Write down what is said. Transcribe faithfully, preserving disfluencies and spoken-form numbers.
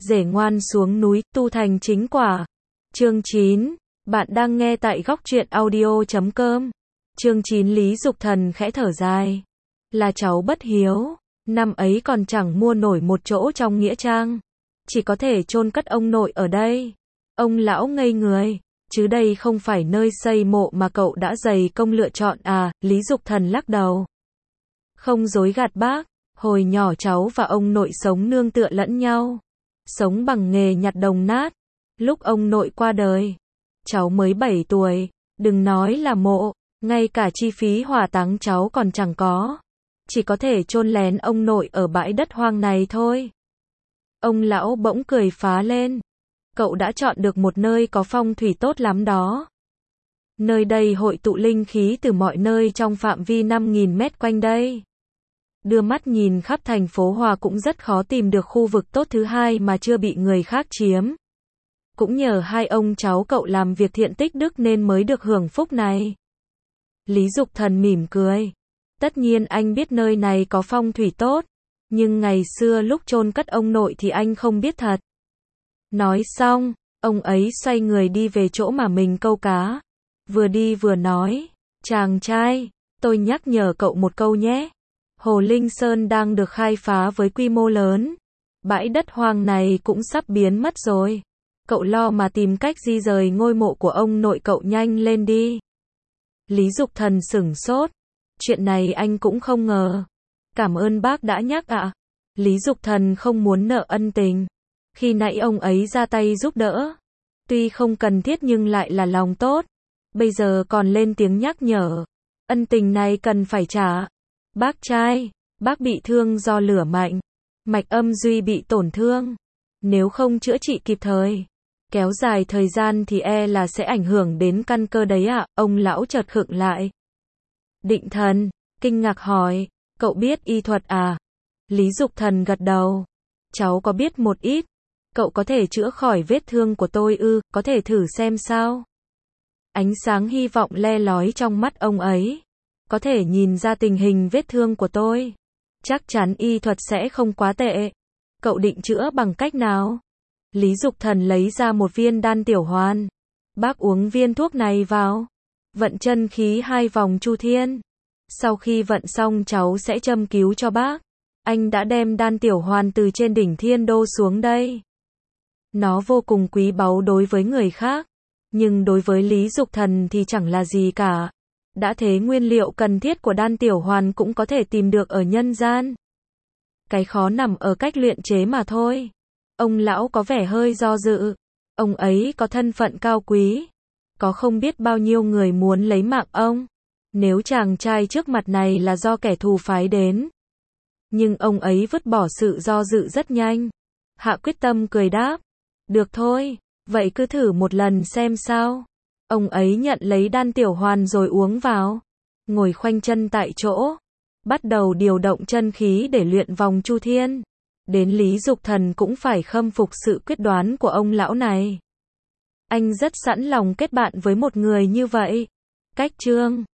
Rể ngoan xuống núi, tu thành chính quả. Chương chín. Bạn đang nghe tại góc truyện audio chấm com. Chương chín. Lý Dục Thần khẽ thở dài. Là cháu bất hiếu. Năm ấy còn chẳng mua nổi một chỗ trong nghĩa trang. Chỉ có thể chôn cất ông nội ở đây. Ông lão ngây người. Chứ đây không phải nơi xây mộ mà cậu đã dày công lựa chọn à, Lý Dục Thần lắc đầu. Không dối gạt bác, hồi nhỏ cháu và ông nội sống nương tựa lẫn nhau. Sống bằng nghề nhặt đồng nát. Lúc ông nội qua đời, cháu mới bảy tuổi, đừng nói là mộ, ngay cả chi phí hỏa táng cháu còn chẳng có. Chỉ có thể chôn lén ông nội ở bãi đất hoang này thôi. Ông lão bỗng cười phá lên. Cậu đã chọn được một nơi có phong thủy tốt lắm đó. Nơi đây hội tụ linh khí từ mọi nơi trong phạm vi năm nghìn mét quanh đây. Đưa mắt nhìn khắp thành phố Hòa cũng rất khó tìm được khu vực tốt thứ hai mà chưa bị người khác chiếm. Cũng nhờ hai ông cháu cậu làm việc thiện tích đức nên mới được hưởng phúc này. Lý Dục Thần mỉm cười. Tất nhiên anh biết nơi này có phong thủy tốt, nhưng ngày xưa lúc chôn cất ông nội thì anh không biết thật. Nói xong, ông ấy xoay người đi về chỗ mà mình câu cá. Vừa đi vừa nói, chàng trai, tôi nhắc nhở cậu một câu nhé. Hồ Linh Sơn đang được khai phá với quy mô lớn. Bãi đất hoang này cũng sắp biến mất rồi. Cậu lo mà tìm cách di rời ngôi mộ của ông nội cậu nhanh lên đi. Lý Dục Thần sửng sốt. Chuyện này anh cũng không ngờ. Cảm ơn bác đã nhắc ạ. Lý Dục Thần không muốn nợ ân tình. Khi nãy ông ấy ra tay giúp đỡ. Tuy không cần thiết nhưng lại là lòng tốt. Bây giờ còn lên tiếng nhắc nhở. Ân tình này cần phải trả. Bác trai, bác bị thương do lửa mạnh. Mạch âm duy bị tổn thương. Nếu không chữa trị kịp thời, kéo dài thời gian thì e là sẽ ảnh hưởng đến căn cơ đấy ạ. Ông lão chợt khựng lại. Định Thần, kinh ngạc hỏi, cậu biết y thuật à? Lý Dục Thần gật đầu. Cháu có biết một ít. Cậu có thể chữa khỏi vết thương của tôi ư, có thể thử xem sao? Ánh sáng hy vọng le lói trong mắt ông ấy. Có thể nhìn ra tình hình vết thương của tôi. Chắc chắn y thuật sẽ không quá tệ. Cậu định chữa bằng cách nào? Lý Dục Thần lấy ra một viên đan tiểu hoàn. Bác uống viên thuốc này vào. Vận chân khí hai vòng chu thiên. Sau khi vận xong cháu sẽ châm cứu cho bác. Anh đã đem đan tiểu hoàn từ trên đỉnh thiên đô xuống đây. Nó vô cùng quý báu đối với người khác. Nhưng đối với Lý Dục Thần thì chẳng là gì cả. Đã thế nguyên liệu cần thiết của đan tiểu hoàn cũng có thể tìm được ở nhân gian. Cái khó nằm ở cách luyện chế mà thôi. Ông lão có vẻ hơi do dự. Ông ấy có thân phận cao quý. Có không biết bao nhiêu người muốn lấy mạng ông. Nếu chàng trai trước mặt này là do kẻ thù phái đến. Nhưng ông ấy vứt bỏ sự do dự rất nhanh. Hạ quyết tâm cười đáp. Được thôi, vậy cứ thử một lần xem sao. Ông ấy nhận lấy đan tiểu hoàn rồi uống vào. Ngồi khoanh chân tại chỗ. Bắt đầu điều động chân khí để luyện vòng chu thiên. Đến Lý Dục Thần cũng phải khâm phục sự quyết đoán của ông lão này. Anh rất sẵn lòng kết bạn với một người như vậy. Cách chương